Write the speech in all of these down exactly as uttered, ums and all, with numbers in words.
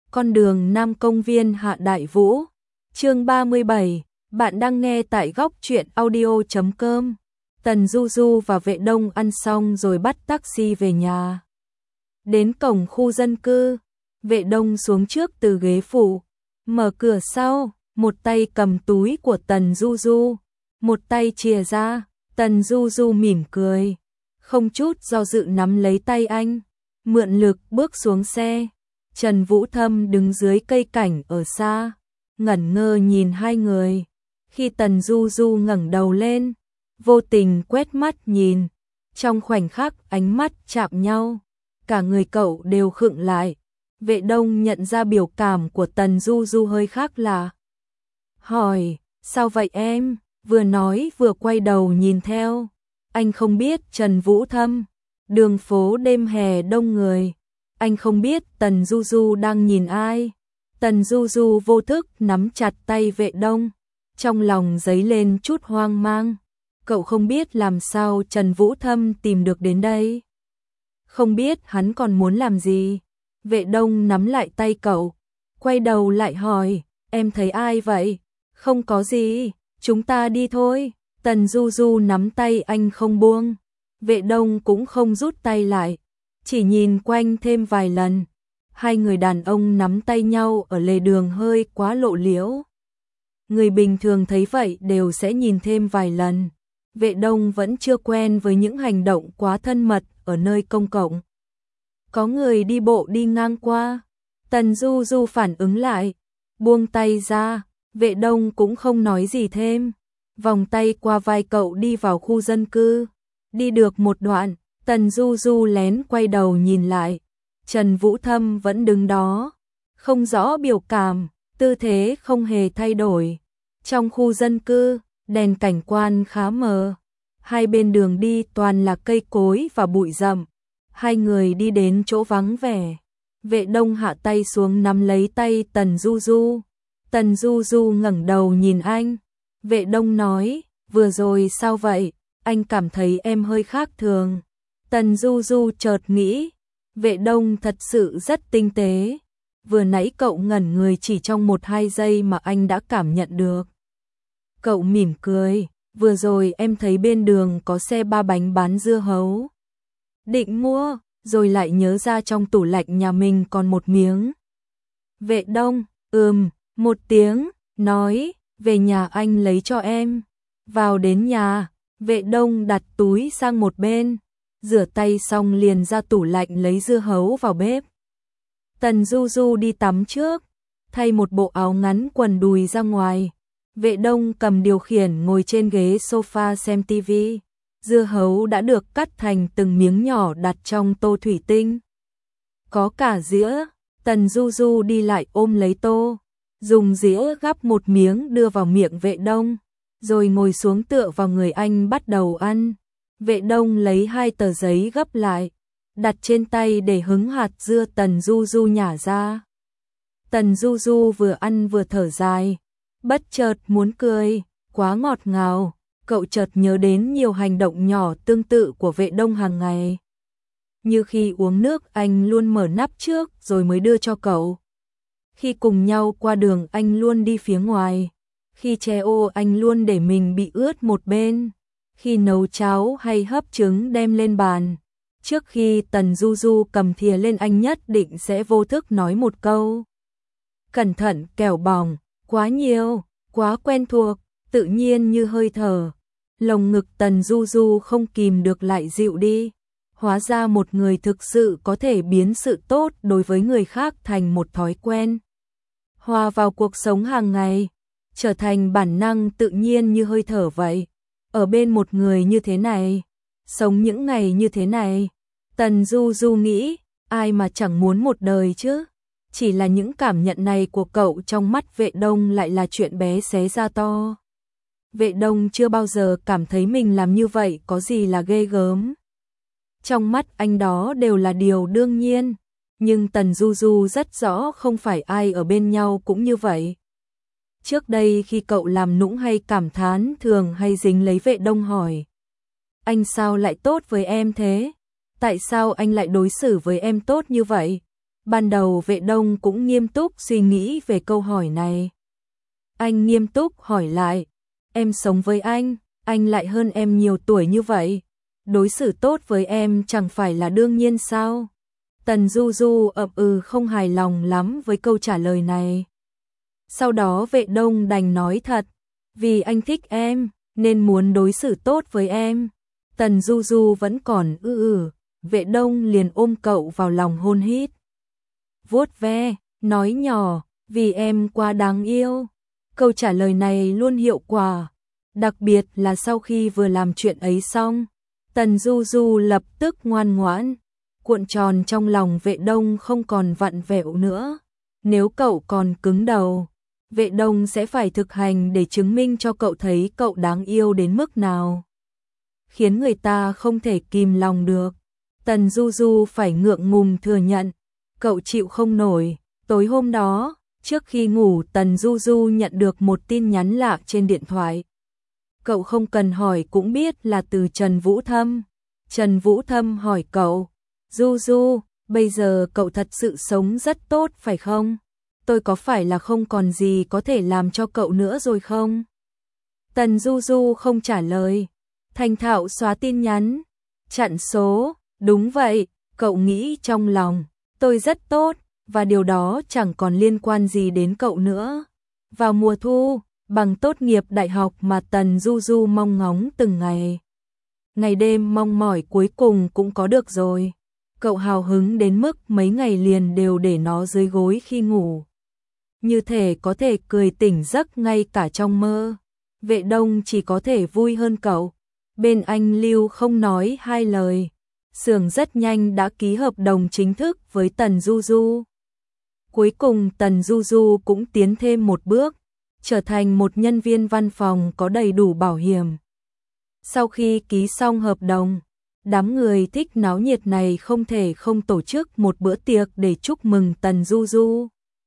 Con đường Nam Công viên Hạ Đại Vũ. Chương ba mươi bảy, bạn đang nghe tại góc truyện audio chấm com. Tần Du Du và Vệ Đông ăn xong rồi bắt taxi về nhà. Đến cổng khu dân cư, Vệ Đông xuống trước từ ghế phụ, mở cửa sau, một tay cầm túi của Tần Du Du, một tay chìa ra. Tần Du Du mỉm cười, không chút do dự nắm lấy tay anh, mượn lực bước xuống xe. Trần Vũ Thâm đứng dưới cây cảnh ở xa, ngẩn ngơ nhìn hai người. Khi Tần Du Du ngẩng đầu lên, vô tình quét mắt nhìn, trong khoảnh khắc ánh mắt chạm nhau, cả người cậu đều khựng lại. Vệ Đông nhận ra biểu cảm của Tần Du Du hơi khác lạ, hỏi, sao vậy em? Vừa nói vừa quay đầu nhìn theo. Anh không biết Trần Vũ Thâm, đường phố đêm hè đông người, anh không biết Tần Du Du đang nhìn ai. Tần Du Du vô thức nắm chặt tay Vệ Đông, trong lòng dấy lên chút hoang mang. Cậu không biết làm sao Trần Vũ Thâm tìm được đến đây, không biết hắn còn muốn làm gì. Vệ Đông nắm lại tay cậu, quay đầu lại hỏi, em thấy ai vậy? Không có gì, chúng ta đi thôi. Tần Du Du nắm tay anh không buông, Vệ Đông cũng không rút tay lại, chỉ nhìn quanh thêm vài lần. Hai người đàn ông nắm tay nhau ở lề đường hơi quá lộ liễu. Người bình thường thấy vậy đều sẽ nhìn thêm vài lần. Vệ Đông vẫn chưa quen với những hành động quá thân mật ở nơi công cộng. Có người đi bộ đi ngang qua, Tần Du Du phản ứng lại, buông tay ra. Vệ Đông cũng không nói gì thêm, vòng tay qua vai cậu đi vào khu dân cư. Đi được một đoạn, Tần Du Du lén quay đầu nhìn lại, Trần Vũ Thâm vẫn đứng đó, không rõ biểu cảm, tư thế không hề thay đổi. Trong khu dân cư, đèn cảnh quan khá mờ, hai bên đường đi toàn là cây cối và bụi rậm. Hai người đi đến chỗ vắng vẻ, Vệ Đông hạ tay xuống nắm lấy tay Tần Du Du. Tần Du Du ngẩng đầu nhìn anh. Vệ Đông nói, vừa rồi sao vậy? Anh cảm thấy em hơi khác thường. Tần Du Du chợt nghĩ, Vệ Đông thật sự rất tinh tế. Vừa nãy cậu ngẩn người chỉ trong một hai giây mà anh đã cảm nhận được. Cậu mỉm cười, vừa rồi em thấy bên đường có xe ba bánh bán dưa hấu. Định mua, rồi lại nhớ ra trong tủ lạnh nhà mình còn một miếng. Vệ Đông, ừm, một tiếng, nói, về nhà anh lấy cho em. Vào đến nhà, Vệ Đông đặt túi sang một bên, rửa tay xong liền ra tủ lạnh lấy dưa hấu vào bếp. Tần Du Du đi tắm trước, thay một bộ áo ngắn quần đùi ra ngoài. Vệ Đông cầm điều khiển ngồi trên ghế sofa xem tivi. Dưa hấu đã được cắt thành từng miếng nhỏ đặt trong tô thủy tinh. Có cả dĩa, Tần Du Du đi lại ôm lấy tô, dùng dĩa gắp một miếng đưa vào miệng Vệ Đông, rồi ngồi xuống tựa vào người anh bắt đầu ăn. Vệ Đông lấy hai tờ giấy gấp lại, đặt trên tay để hứng hạt dưa Tần Du Du nhả ra. Tần Du Du vừa ăn vừa thở dài, bất chợt muốn cười, quá ngọt ngào. Cậu chợt nhớ đến nhiều hành động nhỏ tương tự của Vệ Đông hàng ngày. Như khi uống nước anh luôn mở nắp trước rồi mới đưa cho cậu. Khi cùng nhau qua đường anh luôn đi phía ngoài. Khi che ô anh luôn để mình bị ướt một bên. Khi nấu cháo hay hấp trứng đem lên bàn, trước khi Tần Du Du cầm thìa lên anh nhất định sẽ vô thức nói một câu. Cẩn thận kẻo bỏng, quá nhiều, quá quen thuộc, tự nhiên như hơi thở. Lồng ngực Tần Du Du không kìm được lại dịu đi. Hóa ra một người thực sự có thể biến sự tốt đối với người khác thành một thói quen, hòa vào cuộc sống hàng ngày, trở thành bản năng tự nhiên như hơi thở vậy. Ở bên một người như thế này, sống những ngày như thế này, Tần Du Du nghĩ, ai mà chẳng muốn một đời chứ. Chỉ là những cảm nhận này của cậu trong mắt Vệ Đông lại là chuyện bé xé ra to. Vệ Đông chưa bao giờ cảm thấy mình làm như vậy có gì là ghê gớm. Trong mắt anh đó đều là điều đương nhiên, nhưng Tần Du Du rất rõ không phải ai ở bên nhau cũng như vậy. Trước đây khi cậu làm nũng hay cảm thán thường hay dính lấy Vệ Đông hỏi, anh sao lại tốt với em thế? Tại sao anh lại đối xử với em tốt như vậy? Ban đầu Vệ Đông cũng nghiêm túc suy nghĩ về câu hỏi này. Anh nghiêm túc hỏi lại, em sống với anh, anh lại hơn em nhiều tuổi như vậy, đối xử tốt với em chẳng phải là đương nhiên sao? Tần Du Du ậm ừ không hài lòng lắm với câu trả lời này. Sau đó Vệ Đông đành nói thật, vì anh thích em, nên muốn đối xử tốt với em. Tần Du Du vẫn còn ư ừ, Vệ Đông liền ôm cậu vào lòng hôn hít. Vuốt ve, nói nhỏ, vì em quá đáng yêu. Câu trả lời này luôn hiệu quả, đặc biệt là sau khi vừa làm chuyện ấy xong. Tần Du Du lập tức ngoan ngoãn, cuộn tròn trong lòng Vệ Đông không còn vặn vẹo nữa. Nếu cậu còn cứng đầu, Vệ Đông sẽ phải thực hành để chứng minh cho cậu thấy cậu đáng yêu đến mức nào, khiến người ta không thể kìm lòng được. Tần Du Du phải ngượng ngùng thừa nhận, cậu chịu không nổi. Tối hôm đó, trước khi ngủ, Tần Du Du nhận được một tin nhắn lạ trên điện thoại. Cậu không cần hỏi cũng biết là từ Trần Vũ Thâm. Trần Vũ Thâm hỏi cậu, Du Du, bây giờ cậu thật sự sống rất tốt phải không? Tôi có phải là không còn gì có thể làm cho cậu nữa rồi không? Tần Du Du không trả lời, thành thạo xóa tin nhắn, chặn số. Đúng vậy, cậu nghĩ trong lòng, tôi rất tốt, và điều đó chẳng còn liên quan gì đến cậu nữa. Vào mùa thu, bằng tốt nghiệp đại học mà Tần Du Du mong ngóng từng ngày. Ngày đêm mong mỏi cuối cùng cũng có được rồi. Cậu hào hứng đến mức mấy ngày liền đều để nó dưới gối khi ngủ, như thể có thể cười tỉnh giấc ngay cả trong mơ. Vệ Đông chỉ có thể vui hơn cậu. Bên anh Lưu không nói hai lời, xưởng rất nhanh đã ký hợp đồng chính thức với Tần Du Du. Cuối cùng Tần Du Du cũng tiến thêm một bước, trở thành một nhân viên văn phòng có đầy đủ bảo hiểm. Sau khi ký xong hợp đồng, đám người thích náo nhiệt này không thể không tổ chức một bữa tiệc để chúc mừng Tần Du Du.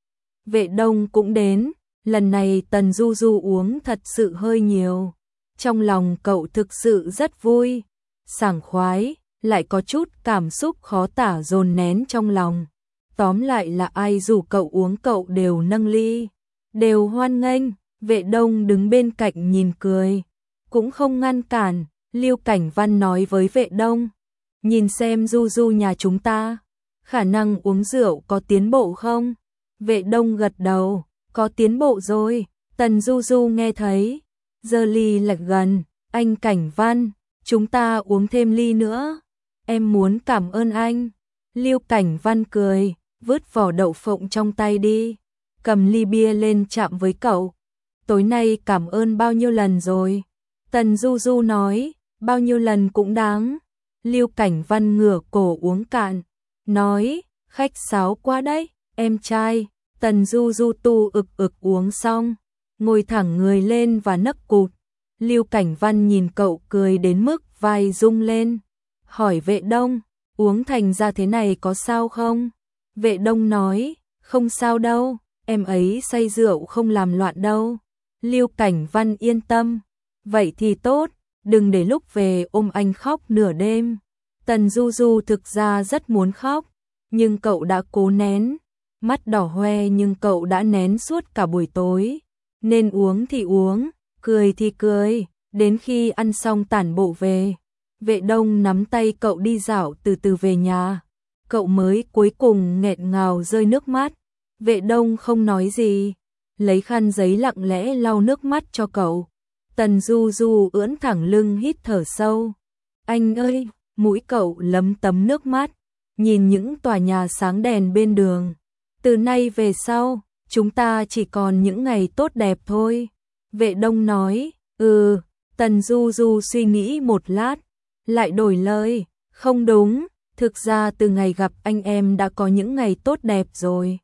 Vệ Đông cũng đến, lần này Tần Du Du uống thật sự hơi nhiều. Trong lòng cậu thực sự rất vui, sảng khoái, lại có chút cảm xúc khó tả dồn nén trong lòng. Tóm lại là ai rủ cậu uống cậu đều nâng ly, đều hoan nghênh. Vệ Đông đứng bên cạnh nhìn cười, cũng không ngăn cản. Lưu Cảnh Văn nói với Vệ Đông, nhìn xem Du Du nhà chúng ta, khả năng uống rượu có tiến bộ không? Vệ Đông gật đầu, có tiến bộ rồi. Tần Du Du nghe thấy, giơ ly lệch gần, anh Cảnh Văn, chúng ta uống thêm ly nữa. Em muốn cảm ơn anh. Lưu Cảnh Văn cười, vứt vỏ đậu phộng trong tay đi, cầm ly bia lên chạm với cậu. Tối nay cảm ơn bao nhiêu lần rồi? Tần Du Du nói, bao nhiêu lần cũng đáng. Lưu Cảnh Văn ngửa cổ uống cạn, nói, khách sáo quá đấy, em trai. Tần Du Du tu ực ực uống xong, ngồi thẳng người lên và nấc cụt. Lưu Cảnh Văn nhìn cậu cười đến mức vai rung lên, hỏi Vệ Đông, uống thành ra thế này có sao không? Vệ Đông nói, không sao đâu, em ấy say rượu không làm loạn đâu. Lưu Cảnh Văn yên tâm, vậy thì tốt, đừng để lúc về ôm anh khóc nửa đêm. Tần Du Du thực ra rất muốn khóc, nhưng cậu đã cố nén, mắt đỏ hoe nhưng cậu đã nén suốt cả buổi tối. Nên uống thì uống, cười thì cười, đến khi ăn xong tản bộ về. Vệ Đông nắm tay cậu đi dạo từ từ về nhà, cậu mới cuối cùng nghẹn ngào rơi nước mắt. Vệ Đông không nói gì, lấy khăn giấy lặng lẽ lau nước mắt cho cậu. Tần Du Du ưỡn thẳng lưng hít thở sâu. Anh ơi, mũi cậu lấm tấm nước mắt, nhìn những tòa nhà sáng đèn bên đường. Từ nay về sau, chúng ta chỉ còn những ngày tốt đẹp thôi. Vệ Đông nói, ừ. Tần Du Du suy nghĩ một lát, lại đổi lời, không đúng, thực ra từ ngày gặp anh em đã có những ngày tốt đẹp rồi.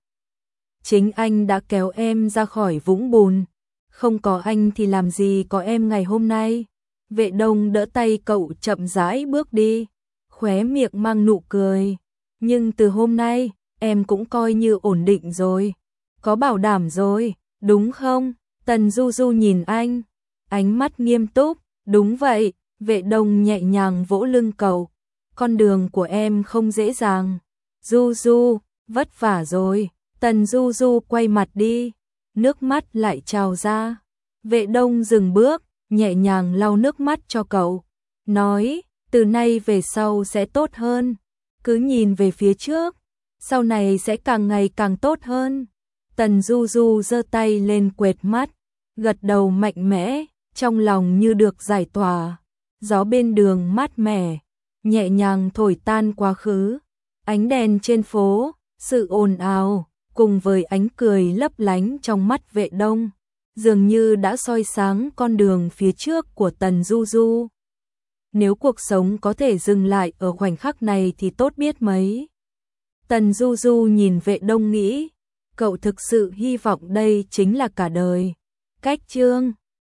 Chính anh đã kéo em ra khỏi vũng bùn, không có anh thì làm gì có em ngày hôm nay. Vệ Đông đỡ tay cậu chậm rãi bước đi, khóe miệng mang nụ cười. Nhưng từ hôm nay, em cũng coi như ổn định rồi, có bảo đảm rồi, đúng không? Tần Du Du nhìn anh, ánh mắt nghiêm túc, đúng vậy. Vệ Đông nhẹ nhàng vỗ lưng cậu, con đường của em không dễ dàng. Du Du, Vất vả rồi. Tần Du Du quay mặt đi, nước mắt lại trào ra. Vệ Đông dừng bước, nhẹ nhàng lau nước mắt cho cậu, nói, từ nay về sau sẽ tốt hơn, cứ nhìn về phía trước, sau này sẽ càng ngày càng tốt hơn. Tần Du Du giơ tay lên quệt mắt, gật đầu mạnh mẽ, trong lòng như được giải tỏa. Gió bên đường mát mẻ, nhẹ nhàng thổi tan quá khứ. Ánh đèn trên phố, sự ồn ào, cùng với ánh cười lấp lánh trong mắt Vệ Đông, dường như đã soi sáng con đường phía trước của Tần Du Du. Nếu cuộc sống có thể dừng lại ở khoảnh khắc này thì tốt biết mấy. Tần Du Du nhìn Vệ Đông nghĩ, cậu thực sự hy vọng đây chính là cả đời. Cách chương